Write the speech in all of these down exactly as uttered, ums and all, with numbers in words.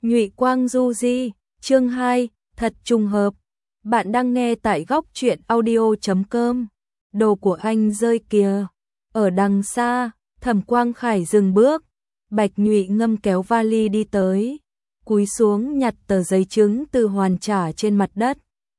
Nhụy Quang Du Di, chương hai, thật trùng hợp. Bạn đang nghe tại góc truyện audio chấm com. Đồ của anh rơi kìa. Ở đằng xa, Thẩm Quang Khải dừng bước. Bạch Nhụy Ngâm kéo vali đi tới, cúi xuống nhặt tờ giấy chứng từ hoàn trả trên mặt đất.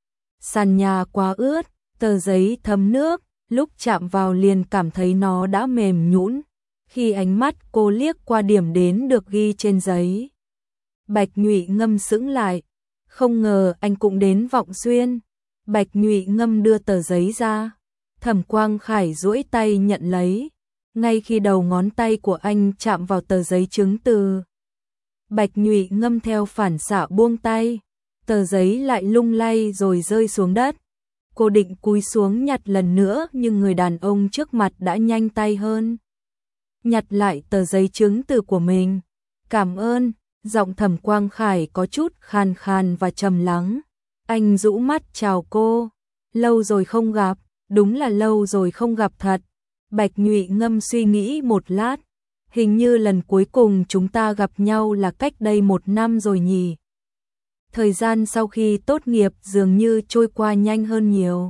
Sàn nhà quá ướt, tờ giấy thấm nước, lúc chạm vào liền cảm thấy nó đã mềm nhũn. Khi ánh mắt cô liếc qua điểm đến được ghi trên giấy, Bạch Nhụy Ngâm sững lại, không ngờ anh cũng đến Vọng Xuyên. Bạch Nhụy Ngâm đưa tờ giấy ra, Thẩm Quang Khải duỗi tay nhận lấy, ngay khi đầu ngón tay của anh chạm vào tờ giấy chứng từ, Bạch Nhụy Ngâm theo phản xạ buông tay, tờ giấy lại lung lay rồi rơi xuống đất. Cô định cúi xuống nhặt lần nữa nhưng người đàn ông trước mặt đã nhanh tay hơn. Nhặt lại tờ giấy chứng từ của mình. Cảm ơn, giọng Thẩm Quang Khải có chút khàn khàn và trầm lắng. Anh rũ mắt chào cô. Lâu rồi không gặp, đúng là lâu rồi không gặp thật. Bạch Nhụy Ngâm suy nghĩ một lát. Hình như lần cuối cùng chúng ta gặp nhau là cách đây một năm rồi nhỉ. Thời gian sau khi tốt nghiệp dường như trôi qua nhanh hơn nhiều.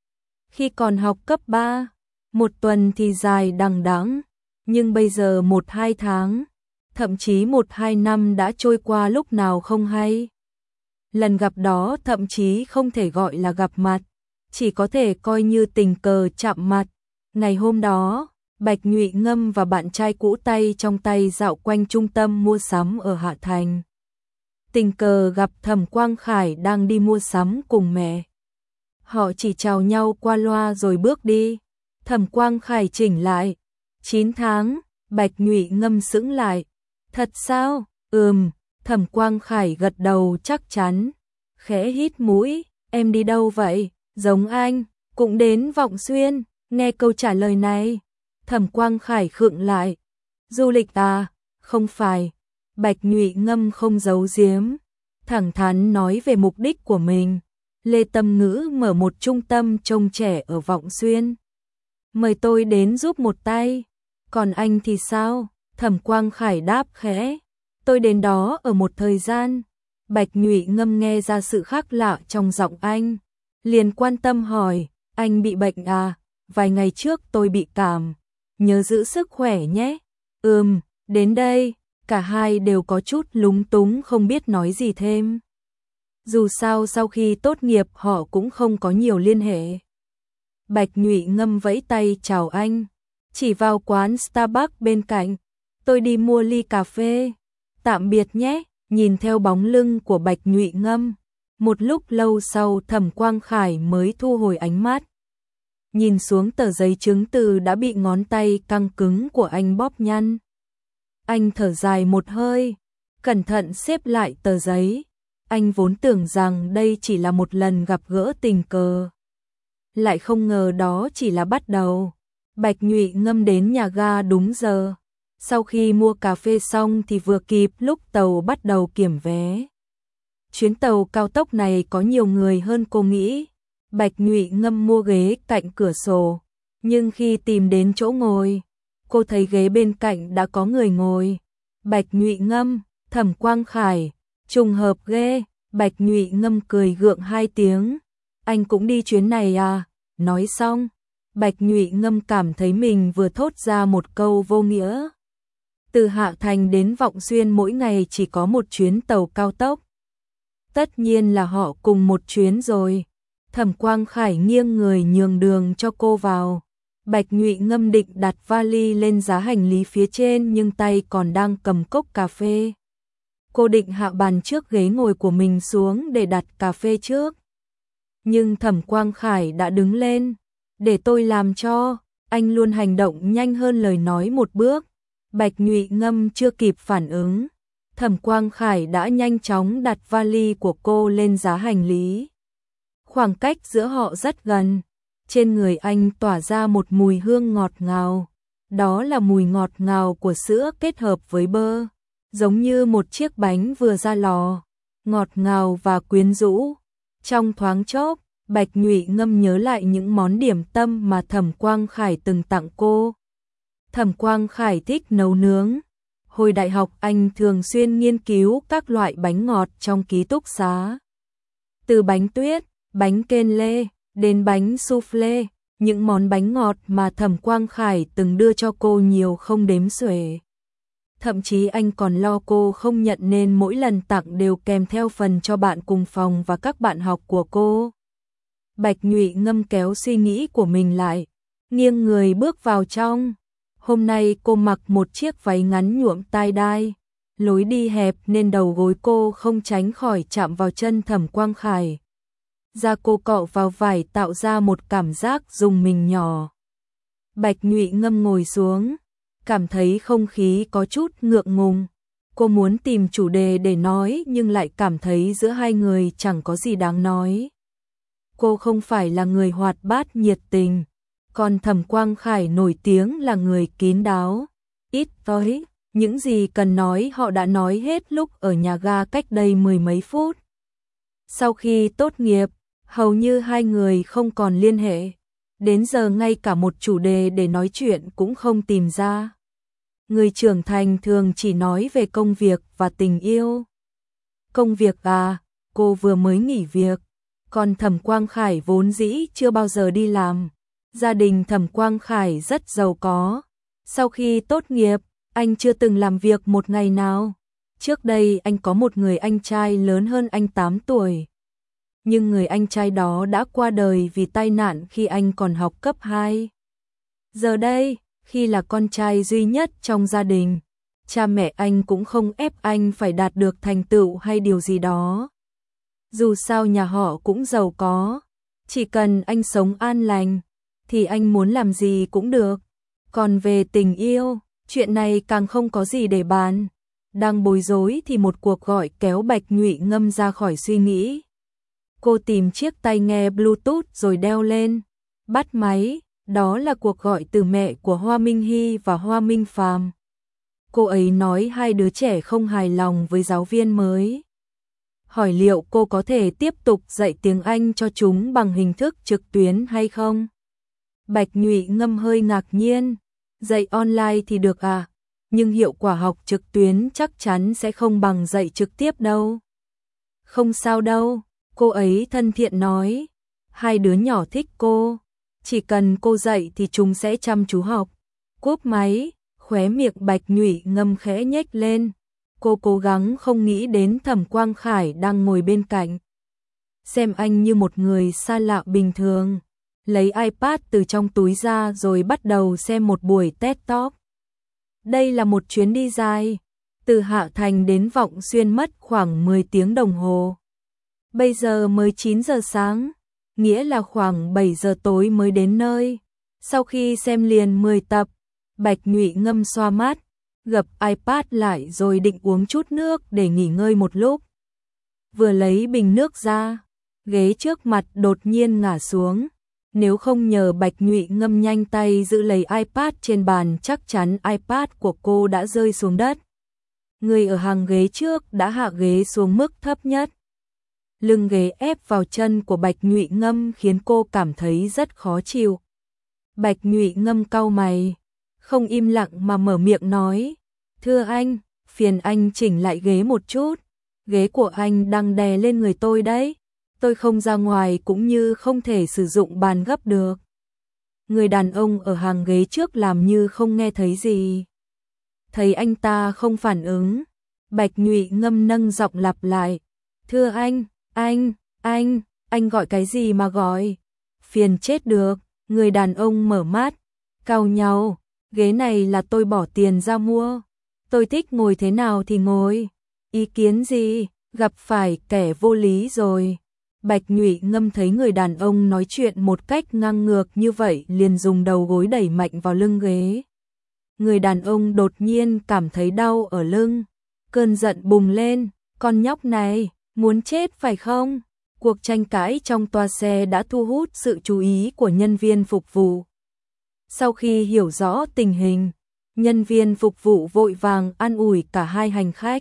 Khi còn học cấp ba, một tuần thì dài đằng đẵng, nhưng bây giờ một hai tháng, thậm chí một hai năm đã trôi qua lúc nào không hay. Lần gặp đó thậm chí không thể gọi là gặp mặt, chỉ có thể coi như tình cờ chạm mặt. Ngày hôm đó, Bạch Nhụy Ngâm và bạn trai cũ tay trong tay dạo quanh trung tâm mua sắm ở Hạ Thành. Tình cờ gặp Thẩm Quang Khải đang đi mua sắm cùng mẹ. Họ chỉ chào nhau qua loa rồi bước đi. Thẩm Quang Khải chỉnh lại. chín tháng, Bạch Nhụy Ngâm sững lại. Thật sao? Ừm, Thẩm Quang Khải gật đầu chắc chắn. Khẽ hít mũi, em đi đâu vậy? Giống anh, cũng đến Vọng Xuyên. Nghe câu trả lời này, Thẩm Quang Khải khựng lại. Du lịch à? Không phải. Bạch Nhụy Ngâm không giấu giếm, thẳng thắn nói về mục đích của mình. Lê Tâm Ngữ mở một trung tâm trông trẻ ở Vọng Xuyên. Mời tôi đến giúp một tay. Còn anh thì sao? Thẩm Quang Khải đáp khẽ. Tôi đến đó ở một thời gian. Bạch Nhụy Ngâm nghe ra sự khác lạ trong giọng anh, liền quan tâm hỏi, anh bị bệnh à? Vài ngày trước tôi bị cảm. Nhớ giữ sức khỏe nhé. Ừm, đến đây. Cả hai đều có chút lúng túng không biết nói gì thêm. Dù sao sau khi tốt nghiệp họ cũng không có nhiều liên hệ. Bạch Nhụy Ngâm vẫy tay chào anh, chỉ vào quán Starbucks bên cạnh. Tôi đi mua ly cà phê. Tạm biệt nhé. Nhìn theo bóng lưng của Bạch Nhụy Ngâm, một lúc lâu sau Thẩm Quang Khải mới thu hồi ánh mắt. Nhìn xuống tờ giấy chứng từ đã bị ngón tay căng cứng của anh bóp nhăn. Anh thở dài một hơi, cẩn thận xếp lại tờ giấy. Anh vốn tưởng rằng đây chỉ là một lần gặp gỡ tình cờ, lại không ngờ đó chỉ là bắt đầu. Bạch Nhụy Ngâm đến nhà ga đúng giờ. Sau khi mua cà phê xong thì vừa kịp lúc tàu bắt đầu kiểm vé. Chuyến tàu cao tốc này có nhiều người hơn cô nghĩ. Bạch Nhụy Ngâm mua ghế cạnh cửa sổ, nhưng khi tìm đến chỗ ngồi, cô thấy ghế bên cạnh đã có người ngồi. Bạch Nhụy Ngâm, Thẩm Quang Khải, trùng hợp ghê. Bạch Nhụy Ngâm cười gượng hai tiếng. Anh cũng đi chuyến này à? Nói xong, Bạch Nhụy Ngâm cảm thấy mình vừa thốt ra một câu vô nghĩa. Từ Hạ Thành đến Vọng Xuyên mỗi ngày chỉ có một chuyến tàu cao tốc. Tất nhiên là họ cùng một chuyến rồi. Thẩm Quang Khải nghiêng người nhường đường cho cô vào. Bạch Nhụy Ngâm định đặt vali lên giá hành lý phía trên nhưng tay còn đang cầm cốc cà phê. Cô định hạ bàn trước ghế ngồi của mình xuống để đặt cà phê trước. Nhưng Thẩm Quang Khải đã đứng lên. Để tôi làm cho. Anh luôn hành động nhanh hơn lời nói một bước. Bạch Nhụy Ngâm chưa kịp phản ứng, Thẩm Quang Khải đã nhanh chóng đặt vali của cô lên giá hành lý. Khoảng cách giữa họ rất gần. Trên người anh tỏa ra một mùi hương ngọt ngào. Đó là mùi ngọt ngào của sữa kết hợp với bơ, giống như một chiếc bánh vừa ra lò, ngọt ngào và quyến rũ. Trong thoáng chốc, Bạch Nhụy Ngâm nhớ lại những món điểm tâm mà Thẩm Quang Khải từng tặng cô. Thẩm Quang Khải thích nấu nướng. Hồi đại học anh thường xuyên nghiên cứu các loại bánh ngọt trong ký túc xá. Từ bánh tuyết, bánh kên lê, đến bánh soufflé, những món bánh ngọt mà Thẩm Quang Khải từng đưa cho cô nhiều không đếm xuể. Thậm chí anh còn lo cô không nhận nên mỗi lần tặng đều kèm theo phần cho bạn cùng phòng và các bạn học của cô. Bạch Nhụy Ngâm kéo suy nghĩ của mình lại, nghiêng người bước vào trong. Hôm nay cô mặc một chiếc váy ngắn nhuộm tai đai, lối đi hẹp nên đầu gối cô không tránh khỏi chạm vào chân Thẩm Quang Khải. Da cô cọ vào vải tạo ra một cảm giác rùng mình nhỏ. Bạch Nhụy Ngâm ngồi xuống, cảm thấy không khí có chút ngượng ngùng. Cô muốn tìm chủ đề để nói nhưng lại cảm thấy giữa hai người chẳng có gì đáng nói. Cô không phải là người hoạt bát nhiệt tình, còn Thẩm Quang Khải nổi tiếng là người kín đáo, ít nói, những gì cần nói họ đã nói hết lúc ở nhà ga cách đây mười mấy phút. Sau khi tốt nghiệp, hầu như hai người không còn liên hệ, đến giờ ngay cả một chủ đề để nói chuyện cũng không tìm ra. Người trưởng thành thường chỉ nói về công việc và tình yêu. Công việc à, cô vừa mới nghỉ việc, còn Thẩm Quang Khải vốn dĩ chưa bao giờ đi làm. Gia đình Thẩm Quang Khải rất giàu có. Sau khi tốt nghiệp, anh chưa từng làm việc một ngày nào. Trước đây anh có một người anh trai lớn hơn anh tám tuổi. Nhưng người anh trai đó đã qua đời vì tai nạn khi anh còn học cấp hai. Giờ đây, khi là con trai duy nhất trong gia đình, cha mẹ anh cũng không ép anh phải đạt được thành tựu hay điều gì đó. Dù sao nhà họ cũng giàu có, chỉ cần anh sống an lành, thì anh muốn làm gì cũng được. Còn về tình yêu, chuyện này càng không có gì để bàn. Đang bối rối thì một cuộc gọi kéo Bạch Nhụy Ngâm ra khỏi suy nghĩ. Cô tìm chiếc tai nghe Bluetooth rồi đeo lên, bắt máy, đó là cuộc gọi từ mẹ của Hoa Minh Hy và Hoa Minh Phàm. Cô ấy nói hai đứa trẻ không hài lòng với giáo viên mới. Hỏi liệu cô có thể tiếp tục dạy tiếng Anh cho chúng bằng hình thức trực tuyến hay không? Bạch Nhụy Ngâm hơi ngạc nhiên, dạy online thì được à, nhưng hiệu quả học trực tuyến chắc chắn sẽ không bằng dạy trực tiếp đâu. Không sao đâu, cô ấy thân thiện nói, hai đứa nhỏ thích cô, chỉ cần cô dạy thì chúng sẽ chăm chú học. Cúp máy, khóe miệng Bạch Nhụy Ngâm khẽ nhếch lên, cô cố gắng không nghĩ đến Thẩm Quang Khải đang ngồi bên cạnh. Xem anh như một người xa lạ bình thường, lấy iPad từ trong túi ra rồi bắt đầu xem một buổi TED Talk. Đây là một chuyến đi dài, từ Hạ Thành đến Vọng Xuyên mất khoảng mười tiếng đồng hồ. Bây giờ mới chín giờ sáng, nghĩa là khoảng bảy giờ tối mới đến nơi. Sau khi xem liền mười tập, Bạch Nhụy Ngâm xoa mắt, gập iPad lại rồi định uống chút nước để nghỉ ngơi một lúc. Vừa lấy bình nước ra, ghế trước mặt đột nhiên ngả xuống. Nếu không nhờ Bạch Nhụy Ngâm nhanh tay giữ lấy iPad trên bàn, chắc chắn iPad của cô đã rơi xuống đất. Người ở hàng ghế trước đã hạ ghế xuống mức thấp nhất. Lưng ghế ép vào chân của Bạch Nhụy Ngâm khiến cô cảm thấy rất khó chịu. Bạch Nhụy Ngâm cau mày, không im lặng mà mở miệng nói, thưa anh, phiền anh chỉnh lại ghế một chút, ghế của anh đang đè lên người tôi đấy, tôi không ra ngoài cũng như không thể sử dụng bàn gấp được. Người đàn ông ở hàng ghế trước làm như không nghe thấy gì. Thấy anh ta không phản ứng, Bạch Nhụy Ngâm nâng giọng lặp lại, thưa anh, anh, anh, anh gọi cái gì mà gọi, phiền chết được. Người đàn ông mở mắt, cau nhau, ghế này là tôi bỏ tiền ra mua, tôi thích ngồi thế nào thì ngồi, ý kiến gì, gặp phải kẻ vô lý rồi. Bạch Nhụy Ngâm thấy người đàn ông nói chuyện một cách ngang ngược như vậy liền dùng đầu gối đẩy mạnh vào lưng ghế. Người đàn ông đột nhiên cảm thấy đau ở lưng, cơn giận bùng lên, con nhóc này, muốn chết phải không? Cuộc tranh cãi trong toa xe đã thu hút sự chú ý của nhân viên phục vụ. Sau khi hiểu rõ tình hình, nhân viên phục vụ vội vàng an ủi cả hai hành khách.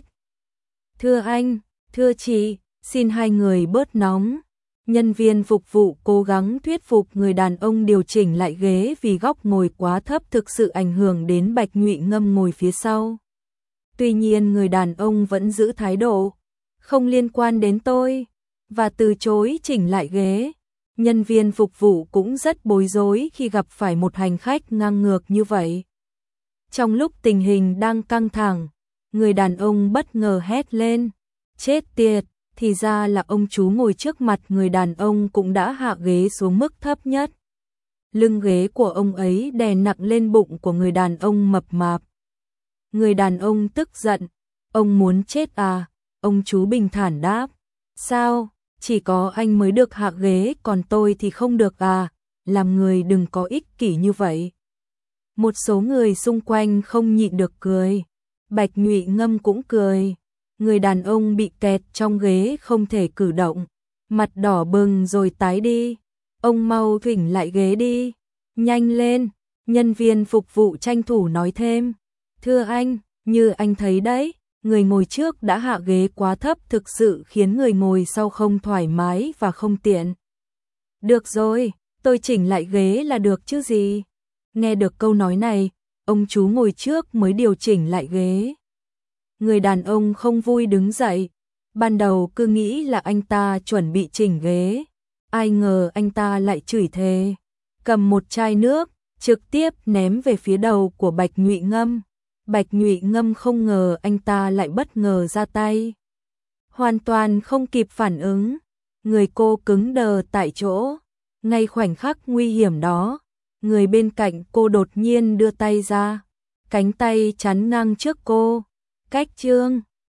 Thưa anh, thưa chị, xin hai người bớt nóng. Nhân viên phục vụ cố gắng thuyết phục người đàn ông điều chỉnh lại ghế vì góc ngồi quá thấp thực sự ảnh hưởng đến Bạch Nhụy Ngâm ngồi phía sau. Tuy nhiên người đàn ông vẫn giữ thái độ, không liên quan đến tôi, và từ chối chỉnh lại ghế. Nhân viên phục vụ cũng rất bối rối khi gặp phải một hành khách ngang ngược như vậy. Trong lúc tình hình đang căng thẳng, người đàn ông bất ngờ hét lên, chết tiệt, thì ra là ông chú ngồi trước mặt người đàn ông cũng đã hạ ghế xuống mức thấp nhất. Lưng ghế của ông ấy đè nặng lên bụng của người đàn ông mập mạp. Người đàn ông tức giận, ông muốn chết à? Ông chú bình thản đáp, sao, chỉ có anh mới được hạ ghế còn tôi thì không được à? Làm người đừng có ích kỷ như vậy. Một số người xung quanh không nhịn được cười. Bạch Nhụy Ngâm cũng cười. Người đàn ông bị kẹt trong ghế không thể cử động, mặt đỏ bừng rồi tái đi. Ông mau thỉnh lại ghế đi, nhanh lên. Nhân viên phục vụ tranh thủ nói thêm, thưa anh, như anh thấy đấy, người ngồi trước đã hạ ghế quá thấp thực sự khiến người ngồi sau không thoải mái và không tiện. Được rồi, tôi chỉnh lại ghế là được chứ gì. Nghe được câu nói này, ông chú ngồi trước mới điều chỉnh lại ghế. Người đàn ông không vui đứng dậy, ban đầu cứ nghĩ là anh ta chuẩn bị chỉnh ghế, ai ngờ anh ta lại chửi thề, cầm một chai nước, trực tiếp ném về phía đầu của Bạch Nhụy Ngâm. Bạch Nhụy Ngâm không ngờ anh ta lại bất ngờ ra tay. Hoàn toàn không kịp phản ứng, người cô cứng đờ tại chỗ. Ngay khoảnh khắc nguy hiểm đó, người bên cạnh cô đột nhiên đưa tay ra, cánh tay chắn ngang trước cô. Cách Trương